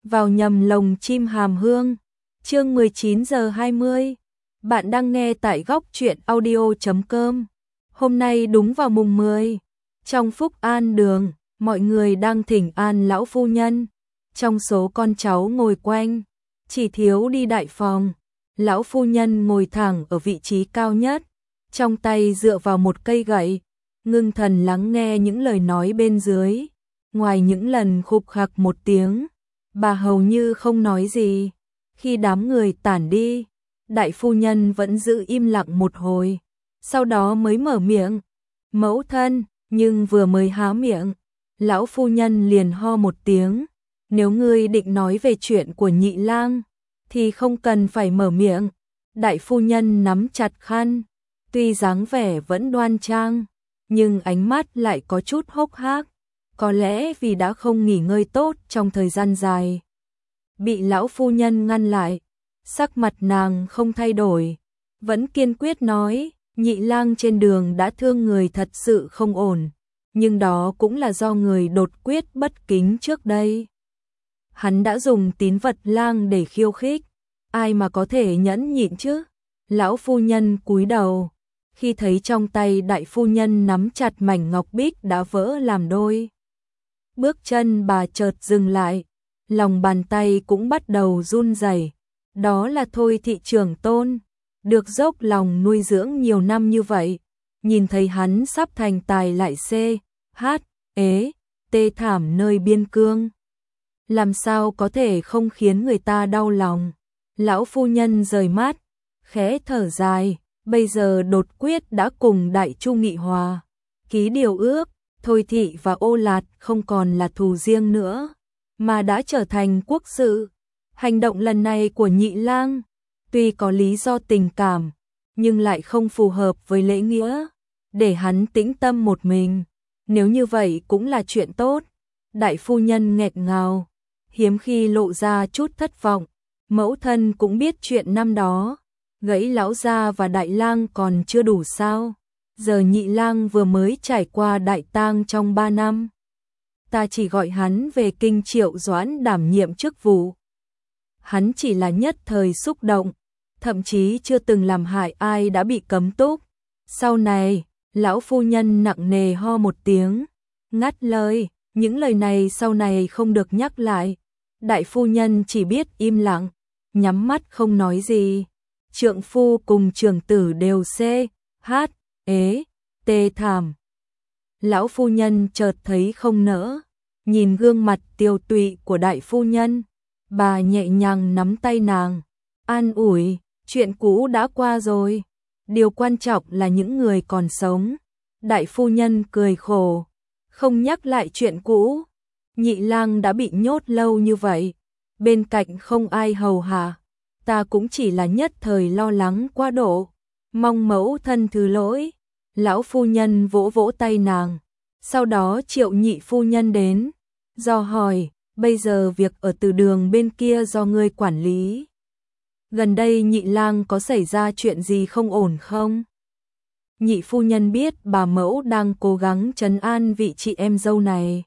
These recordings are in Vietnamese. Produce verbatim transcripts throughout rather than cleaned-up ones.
vào nhầm lồng chim hàm hương. Chương mười chín giờ hai mươi. Bạn đang nghe tại góc truyện audio chấm com. Hôm nay đúng vào mùng mười, trong Phúc An đường, mọi người đang thỉnh an lão phu nhân. Trong số con cháu ngồi quanh, chỉ thiếu đi đại phòng. Lão phu nhân ngồi thẳng ở vị trí cao nhất, trong tay dựa vào một cây gậy, ngưng thần lắng nghe những lời nói bên dưới. Ngoài những lần khục khặc một tiếng, bà hầu như không nói gì. Khi đám người tản đi, đại phu nhân vẫn giữ im lặng một hồi, sau đó mới mở miệng. Mẫu thân, nhưng vừa mới há miệng, lão phu nhân liền ho một tiếng. Nếu ngươi định nói về chuyện của nhị lang, thì không cần phải mở miệng. Đại phu nhân nắm chặt khăn, tuy dáng vẻ vẫn đoan trang, nhưng ánh mắt lại có chút hốc hác. Có lẽ vì đã không nghỉ ngơi tốt trong thời gian dài. Bị lão phu nhân ngăn lại, sắc mặt nàng không thay đổi, vẫn kiên quyết nói, nhị lang trên đường đã thương người thật sự không ổn, nhưng đó cũng là do người đột quyết bất kính trước đây. Hắn đã dùng tín vật lang để khiêu khích, ai mà có thể nhẫn nhịn chứ? Lão phu nhân cúi đầu, khi thấy trong tay đại phu nhân nắm chặt mảnh ngọc bích đã vỡ làm đôi. Bước chân bà chợt dừng lại, lòng bàn tay cũng bắt đầu run rẩy. Đó là Thôi thị trưởng tôn, được dốc lòng nuôi dưỡng nhiều năm như vậy, nhìn thấy hắn sắp thành tài lại xê, hát, ế, tê thảm nơi biên cương. Làm sao có thể không khiến người ta đau lòng? Lão phu nhân rời mắt, khẽ thở dài, bây giờ đột quyết đã cùng Đại Chu nghị hòa, ký điều ước. Thôi thị và Ô Lạt không còn là thù riêng nữa, mà đã trở thành quốc sự. Hành động lần này của nhị lang, tuy có lý do tình cảm, nhưng lại không phù hợp với lễ nghĩa, để hắn tĩnh tâm một mình. Nếu như vậy cũng là chuyện tốt. Đại phu nhân nghẹn ngào, hiếm khi lộ ra chút thất vọng. Mẫu thân cũng biết chuyện năm đó, gãy lão gia và đại lang còn chưa đủ sao? Giờ nhị lang vừa mới trải qua đại tang trong ba năm. Ta chỉ gọi hắn về kinh Triệu Doãn đảm nhiệm chức vụ. Hắn chỉ là nhất thời xúc động, thậm chí chưa từng làm hại ai đã bị cấm túc. Sau này, lão phu nhân nặng nề ho một tiếng, ngắt lời, những lời này sau này không được nhắc lại. Đại phu nhân chỉ biết im lặng, nhắm mắt không nói gì. Trượng phu cùng trưởng tử đều xê, hát, ế, tê thảm. Lão phu nhân chợt thấy không nỡ, nhìn gương mặt tiều tụy của đại phu nhân, bà nhẹ nhàng nắm tay nàng, an ủi, chuyện cũ đã qua rồi, điều quan trọng là những người còn sống. Đại phu nhân cười khổ, không nhắc lại chuyện cũ. Nhị lang đã bị nhốt lâu như vậy, bên cạnh không ai hầu hạ, ta cũng chỉ là nhất thời lo lắng quá độ, mong mẫu thân thứ lỗi. Lão phu nhân vỗ vỗ tay nàng, sau đó triệu nhị phu nhân đến, do hỏi, bây giờ việc ở từ đường bên kia do ngươi quản lý. Gần đây nhị lang có xảy ra chuyện gì không ổn không? Nhị phu nhân biết bà mẫu đang cố gắng trấn an vị chị em dâu này,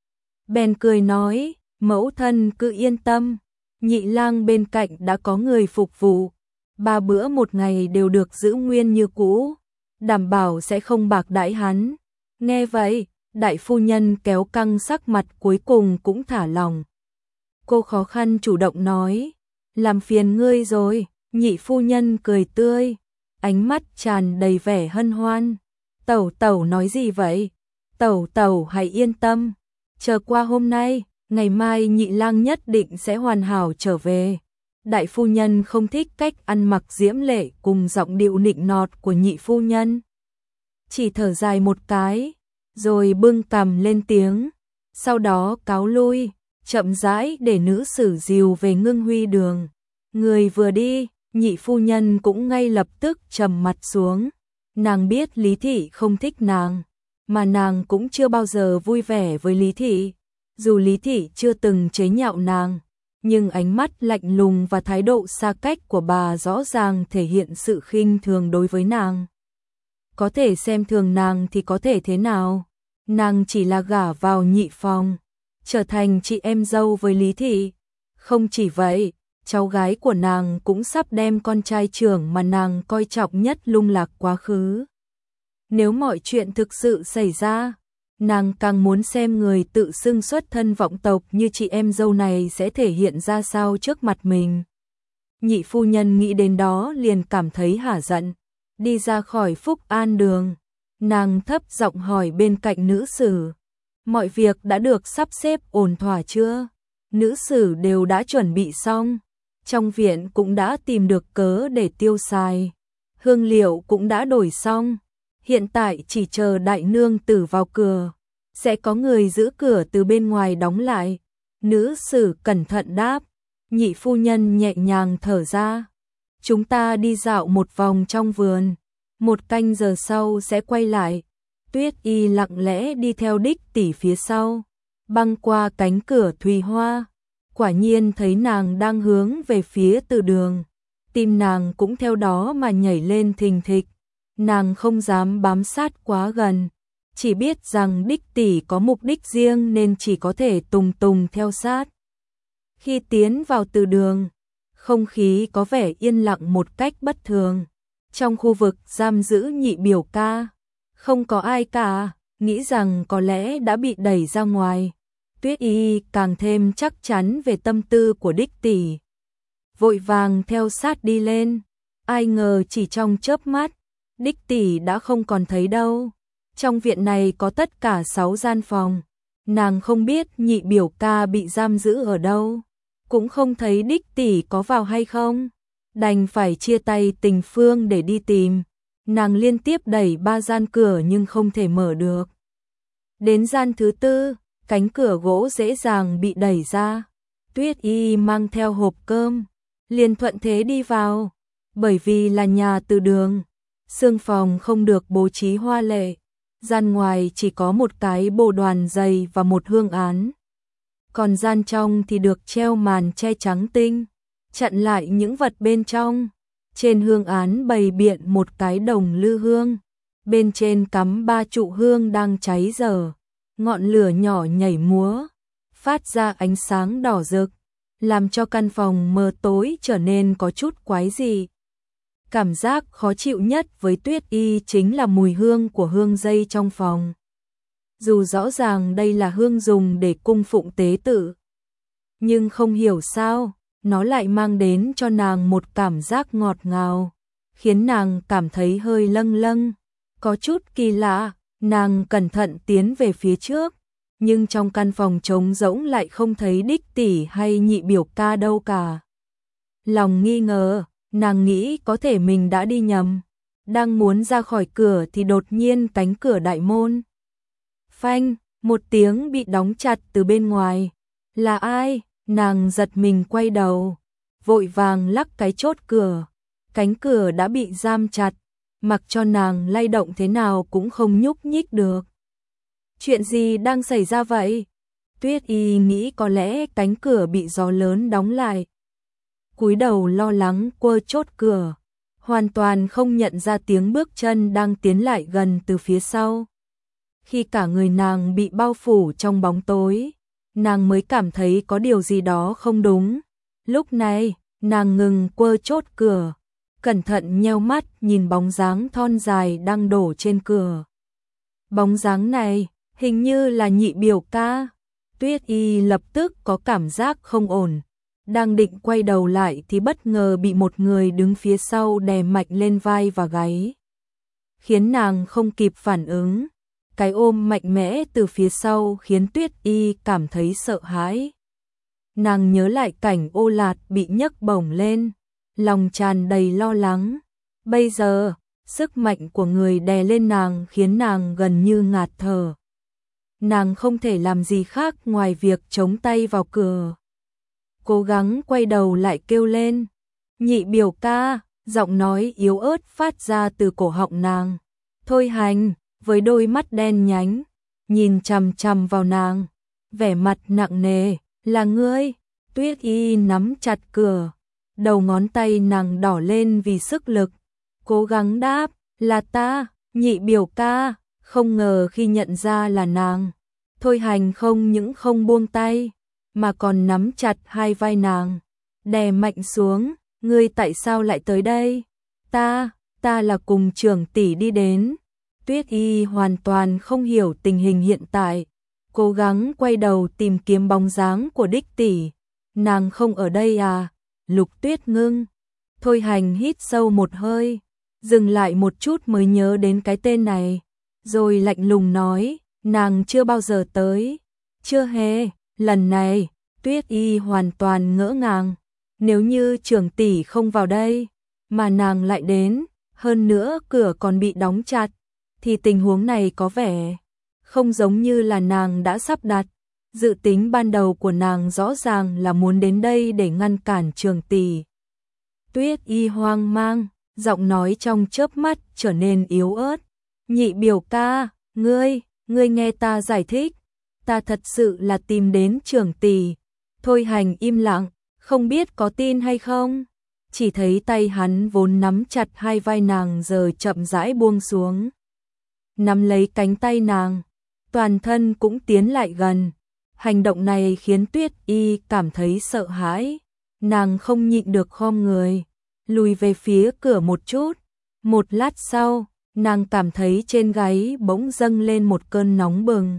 bèn cười nói, mẫu thân cứ yên tâm, nhị lang bên cạnh đã có người phục vụ, ba bữa một ngày đều được giữ nguyên như cũ, đảm bảo sẽ không bạc đãi hắn. Nghe vậy, đại phu nhân kéo căng sắc mặt cuối cùng cũng thả lòng. Cô khó khăn chủ động nói, làm phiền ngươi rồi. Nhị phu nhân cười tươi, ánh mắt tràn đầy vẻ hân hoan. Tẩu tẩu nói gì vậy? Tẩu tẩu hãy yên tâm, chờ qua hôm nay, ngày mai nhị lang nhất định sẽ hoàn hảo trở về. Đại phu nhân không thích cách ăn mặc diễm lệ cùng giọng điệu nịnh nọt của nhị phu nhân, chỉ thở dài một cái, rồi bưng cằm lên tiếng, sau đó cáo lui, chậm rãi để nữ sử dìu về Ngưng Huy đường. Người vừa đi, nhị phu nhân cũng ngay lập tức trầm mặt xuống. Nàng biết Lý Thị không thích nàng, mà nàng cũng chưa bao giờ vui vẻ với Lý Thị. Dù Lý Thị chưa từng chế nhạo nàng, nhưng ánh mắt lạnh lùng và thái độ xa cách của bà rõ ràng thể hiện sự khinh thường đối với nàng. Có thể xem thường nàng thì có thể thế nào? Nàng chỉ là gả vào nhị phòng, trở thành chị em dâu với Lý Thị, Không chỉ vậy, cháu gái của nàng cũng sắp đem con trai trưởng mà nàng coi trọng nhất lung lạc quá khứ. Nếu mọi chuyện thực sự xảy ra, nàng càng muốn xem người tự xưng xuất thân vọng tộc như chị em dâu này sẽ thể hiện ra sao trước mặt mình. Nhị phu nhân nghĩ đến đó liền cảm thấy hả giận, đi ra khỏi Phúc An đường, nàng thấp giọng hỏi bên cạnh nữ sử, mọi việc đã được sắp xếp ổn thỏa chưa? Nữ sử đều đã chuẩn bị xong, trong viện cũng đã tìm được cớ để tiêu xài, hương liệu cũng đã đổi xong, hiện tại chỉ chờ đại nương tử vào cửa, sẽ có người giữ cửa từ bên ngoài đóng lại. Nữ sử cẩn thận đáp. Nhị phu nhân nhẹ nhàng thở ra. Chúng ta đi dạo một vòng trong vườn, một canh giờ sau sẽ quay lại. Tuyết Y lặng lẽ đi theo Đích tỷ phía sau, băng qua cánh cửa thùy hoa, quả nhiên thấy nàng đang hướng về phía từ đường, tim nàng cũng theo đó mà nhảy lên thình thịch. Nàng không dám bám sát quá gần, chỉ biết rằng Đích tỷ có mục đích riêng nên chỉ có thể tùng tùng theo sát. Khi tiến vào từ đường, không khí có vẻ yên lặng một cách bất thường. Trong khu vực giam giữ nhị biểu ca, không có ai cả, nghĩ rằng có lẽ đã bị đẩy ra ngoài. Tuyết Y càng thêm chắc chắn về tâm tư của Đích tỷ, vội vàng theo sát đi lên. Ai ngờ chỉ trong chớp mắt, Đích tỷ đã không còn thấy đâu. Trong viện này có tất cả sáu gian phòng, nàng không biết nhị biểu ca bị giam giữ ở đâu, cũng không thấy Đích tỷ có vào hay không, đành phải chia tay Tình Phương để đi tìm. Nàng liên tiếp đẩy ba gian cửa nhưng không thể mở được. Đến gian thứ tư, cánh cửa gỗ dễ dàng bị đẩy ra. Tuyết Y mang theo hộp cơm, liền thuận thế đi vào. Bởi vì là nhà từ đường, xương phòng không được bố trí hoa lệ, gian ngoài chỉ có một cái bồ đoàn dày và một hương án. Còn gian trong thì được treo màn che trắng tinh, chặn lại những vật bên trong. Trên hương án bày biện một cái đồng lư hương, bên trên cắm ba trụ hương đang cháy dở, ngọn lửa nhỏ nhảy múa, phát ra ánh sáng đỏ rực, làm cho căn phòng mờ tối trở nên có chút quái dị. Cảm giác khó chịu nhất với Tuyết Y chính là mùi hương của hương dây trong phòng. Dù rõ ràng đây là hương dùng để cung phụng tế tự, nhưng không hiểu sao, nó lại mang đến cho nàng một cảm giác ngọt ngào, khiến nàng cảm thấy hơi lâng lâng, có chút kỳ lạ. Nàng cẩn thận tiến về phía trước, nhưng trong căn phòng trống rỗng lại không thấy Đích tỷ hay nhị biểu ca đâu cả. Lòng nghi ngờ, nàng nghĩ có thể mình đã đi nhầm. Đang muốn ra khỏi cửa thì đột nhiên cánh cửa đại môn phanh, một tiếng bị đóng chặt từ bên ngoài. Là ai? Nàng giật mình quay đầu, vội vàng lắc cái chốt cửa. Cánh cửa đã bị giam chặt, mặc cho nàng lay động thế nào cũng không nhúc nhích được. Chuyện gì đang xảy ra vậy? Tuyết Y nghĩ có lẽ cánh cửa bị gió lớn đóng lại. Cúi đầu lo lắng quơ chốt cửa, hoàn toàn không nhận ra tiếng bước chân đang tiến lại gần từ phía sau. Khi cả người nàng bị bao phủ trong bóng tối, nàng mới cảm thấy có điều gì đó không đúng. Lúc này, nàng ngừng quơ chốt cửa, cẩn thận nheo mắt nhìn bóng dáng thon dài đang đổ trên cửa. Bóng dáng này, hình như là nhị biểu ca. Tuyết Y lập tức có cảm giác không ổn. Đang định quay đầu lại thì bất ngờ bị một người đứng phía sau đè mạnh lên vai và gáy, khiến nàng không kịp phản ứng. Cái ôm mạnh mẽ từ phía sau khiến Tuyết Y cảm thấy sợ hãi. Nàng nhớ lại cảnh Ô Lạt bị nhấc bổng lên, lòng tràn đầy lo lắng. Bây giờ, sức mạnh của người đè lên nàng khiến nàng gần như ngạt thở. Nàng không thể làm gì khác ngoài việc chống tay vào cửa, cố gắng quay đầu lại kêu lên. Nhị biểu ca, giọng nói yếu ớt phát ra từ cổ họng nàng. Thôi Hành, với đôi mắt đen nhánh, nhìn chằm chằm vào nàng, vẻ mặt nặng nề. Là ngươi? Tuyết Y nắm chặt cửa, đầu ngón tay nàng đỏ lên vì sức lực, cố gắng đáp, là ta, nhị biểu ca. Không ngờ khi nhận ra là nàng, Thôi Hành không những không buông tay, mà còn nắm chặt hai vai nàng, đè mạnh xuống, ngươi tại sao lại tới đây? Ta, ta là cùng trưởng tỷ đi đến. Tuyết Y hoàn toàn không hiểu tình hình hiện tại, cố gắng quay đầu tìm kiếm bóng dáng của đích tỷ. Nàng không ở đây à? Lục Tuyết ngưng. Thôi Hành hít sâu một hơi, dừng lại một chút mới nhớ đến cái tên này, rồi lạnh lùng nói, nàng chưa bao giờ tới. Chưa hề, lần này, Tuyết Y hoàn toàn ngỡ ngàng, nếu như trưởng tỷ không vào đây, mà nàng lại đến, hơn nữa cửa còn bị đóng chặt, thì tình huống này có vẻ không giống như là nàng đã sắp đặt. Dự tính ban đầu của nàng rõ ràng là muốn đến đây để ngăn cản trưởng tỷ. Tuyết Y hoang mang, giọng nói trong chớp mắt trở nên yếu ớt. Nhị biểu ca, ngươi, ngươi nghe ta giải thích, ta thật sự là tìm đến trưởng tỷ. Thôi Hành im lặng, không biết có tin hay không. Chỉ thấy tay hắn vốn nắm chặt hai vai nàng giờ chậm rãi buông xuống, nắm lấy cánh tay nàng, toàn thân cũng tiến lại gần. Hành động này khiến Tuyết Y cảm thấy sợ hãi, nàng không nhịn được khom người, lùi về phía cửa một chút. Một lát sau, nàng cảm thấy trên gáy bỗng dâng lên một cơn nóng bừng,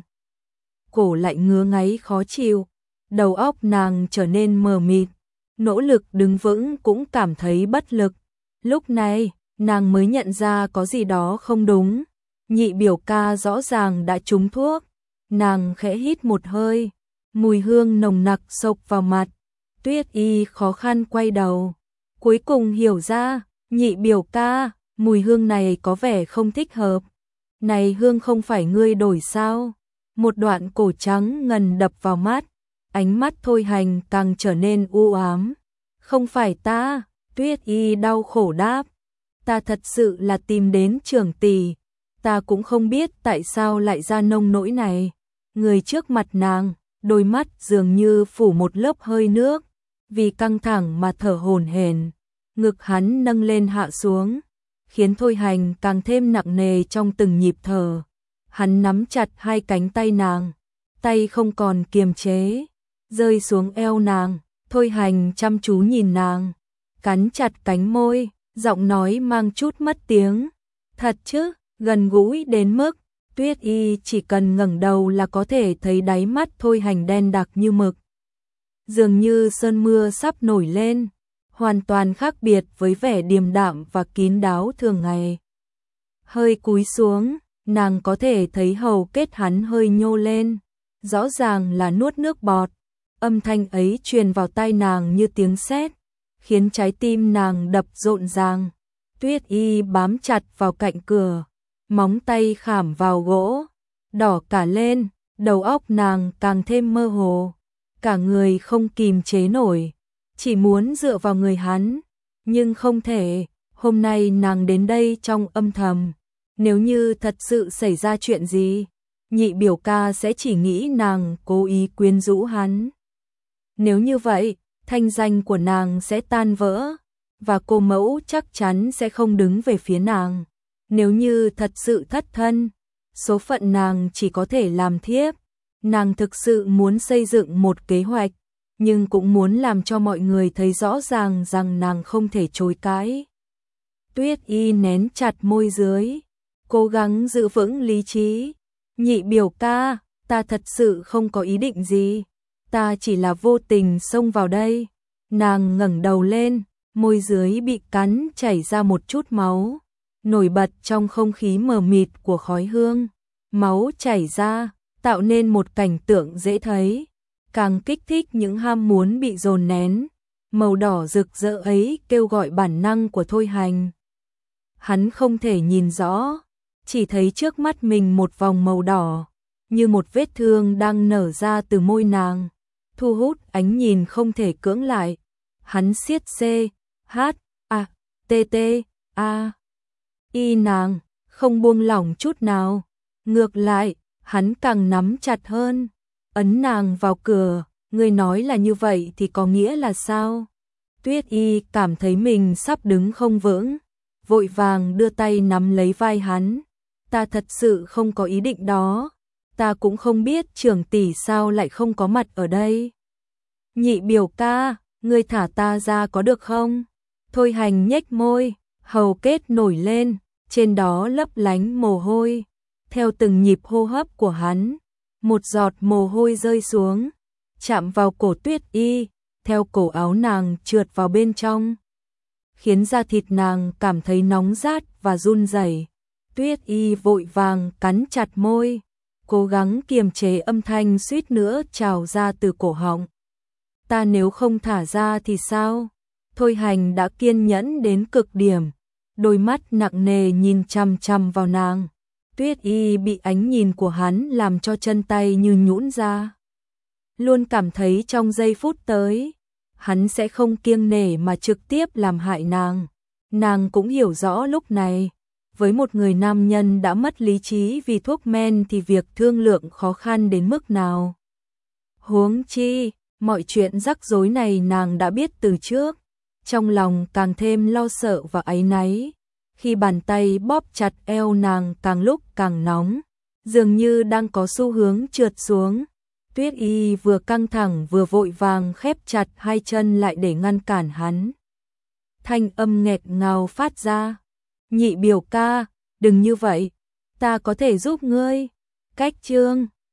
cổ lại ngứa ngáy khó chịu, đầu óc nàng trở nên mờ mịt, nỗ lực đứng vững cũng cảm thấy bất lực. Lúc này, nàng mới nhận ra có gì đó không đúng, nhị biểu ca rõ ràng đã trúng thuốc. Nàng khẽ hít một hơi, mùi hương nồng nặc xộc vào mặt. Tuyết Y khó khăn quay đầu, cuối cùng hiểu ra, nhị biểu ca, mùi hương này có vẻ không thích hợp. Này hương không phải ngươi đổi sao? Một đoạn cổ trắng ngần đập vào mắt, ánh mắt Thôi Hành càng trở nên u ám. Không phải ta, Tuyết Y đau khổ đáp, ta thật sự là tìm đến trưởng tỷ, ta cũng không biết tại sao lại ra nông nỗi này. Người trước mặt nàng, đôi mắt dường như phủ một lớp hơi nước, vì căng thẳng mà thở hổn hển. Ngực hắn nâng lên hạ xuống, khiến Thôi Hành càng thêm nặng nề trong từng nhịp thở. Hắn nắm chặt hai cánh tay nàng, tay không còn kiềm chế, rơi xuống eo nàng. Thôi Hành chăm chú nhìn nàng, cắn chặt cánh môi, giọng nói mang chút mất tiếng. Thật chứ, gần gũi đến mức Tuyết Y chỉ cần ngẩng đầu là có thể thấy đáy mắt Thôi Hành đen đặc như mực, dường như sơn mưa sắp nổi lên, hoàn toàn khác biệt với vẻ điềm đạm và kín đáo thường ngày. Hơi cúi xuống, nàng có thể thấy hầu kết hắn hơi nhô lên, rõ ràng là nuốt nước bọt. Âm thanh ấy truyền vào tai nàng như tiếng sét, khiến trái tim nàng đập rộn ràng. Tuyết Y bám chặt vào cạnh cửa, móng tay khảm vào gỗ, đỏ cả lên, đầu óc nàng càng thêm mơ hồ, cả người không kìm chế nổi, chỉ muốn dựa vào người hắn, nhưng không thể. Hôm nay nàng đến đây trong âm thầm, nếu như thật sự xảy ra chuyện gì, nhị biểu ca sẽ chỉ nghĩ nàng cố ý quyến rũ hắn. Nếu như vậy, thanh danh của nàng sẽ tan vỡ, và cô mẫu chắc chắn sẽ không đứng về phía nàng. Nếu như thật sự thất thân, số phận nàng chỉ có thể làm thiếp. Nàng thực sự muốn xây dựng một kế hoạch, nhưng cũng muốn làm cho mọi người thấy rõ ràng rằng nàng không thể chối cãi. Tuyết Y nén chặt môi dưới, cố gắng giữ vững lý trí. Nhị biểu ca, ta thật sự không có ý định gì, ta chỉ là vô tình xông vào đây. Nàng ngẩng đầu lên, môi dưới bị cắn chảy ra một chút máu, nổi bật trong không khí mờ mịt của khói hương. Máu chảy ra, tạo nên một cảnh tượng dễ thấy, càng kích thích những ham muốn bị dồn nén. Màu đỏ rực rỡ ấy kêu gọi bản năng của Thôi Hành. Hắn không thể nhìn rõ, chỉ thấy trước mắt mình một vòng màu đỏ, như một vết thương đang nở ra từ môi nàng, thu hút ánh nhìn không thể cưỡng lại. Hắn siết C, H, A, T, T, A, Y nàng, không buông lỏng chút nào. Ngược lại, hắn càng nắm chặt hơn, ấn nàng vào cửa. Ngươi nói là như vậy thì có nghĩa là sao? Tuyết Y cảm thấy mình sắp đứng không vững, vội vàng đưa tay nắm lấy vai hắn. Ta thật sự không có ý định đó, ta cũng không biết trưởng tỷ sao lại không có mặt ở đây. Nhị biểu ca, ngươi thả ta ra có được không? Thôi Hành nhếch môi, hầu kết nổi lên, trên đó lấp lánh mồ hôi. Theo từng nhịp hô hấp của hắn, một giọt mồ hôi rơi xuống, chạm vào cổ Tuyết Y, theo cổ áo nàng trượt vào bên trong, khiến da thịt nàng cảm thấy nóng rát và run rẩy. Tuyết Y vội vàng cắn chặt môi, cố gắng kiềm chế âm thanh suýt nữa trào ra từ cổ họng. Ta nếu không thả ra thì sao? Thôi Hành đã kiên nhẫn đến cực điểm, đôi mắt nặng nề nhìn chằm chằm vào nàng. Tuyết Y bị ánh nhìn của hắn làm cho chân tay như nhũn ra. Luôn cảm thấy trong giây phút tới, hắn sẽ không kiêng nể mà trực tiếp làm hại nàng. Nàng cũng hiểu rõ lúc này, với một người nam nhân đã mất lý trí vì thuốc men thì việc thương lượng khó khăn đến mức nào. Huống chi, mọi chuyện rắc rối này nàng đã biết từ trước, trong lòng càng thêm lo sợ và áy náy. Khi bàn tay bóp chặt eo nàng càng lúc càng nóng, dường như đang có xu hướng trượt xuống. Tuyết Y vừa căng thẳng vừa vội vàng khép chặt hai chân lại để ngăn cản hắn. Thanh âm nghẹt ngào phát ra. Nhị biểu ca, đừng như vậy, ta có thể giúp ngươi. Cách chương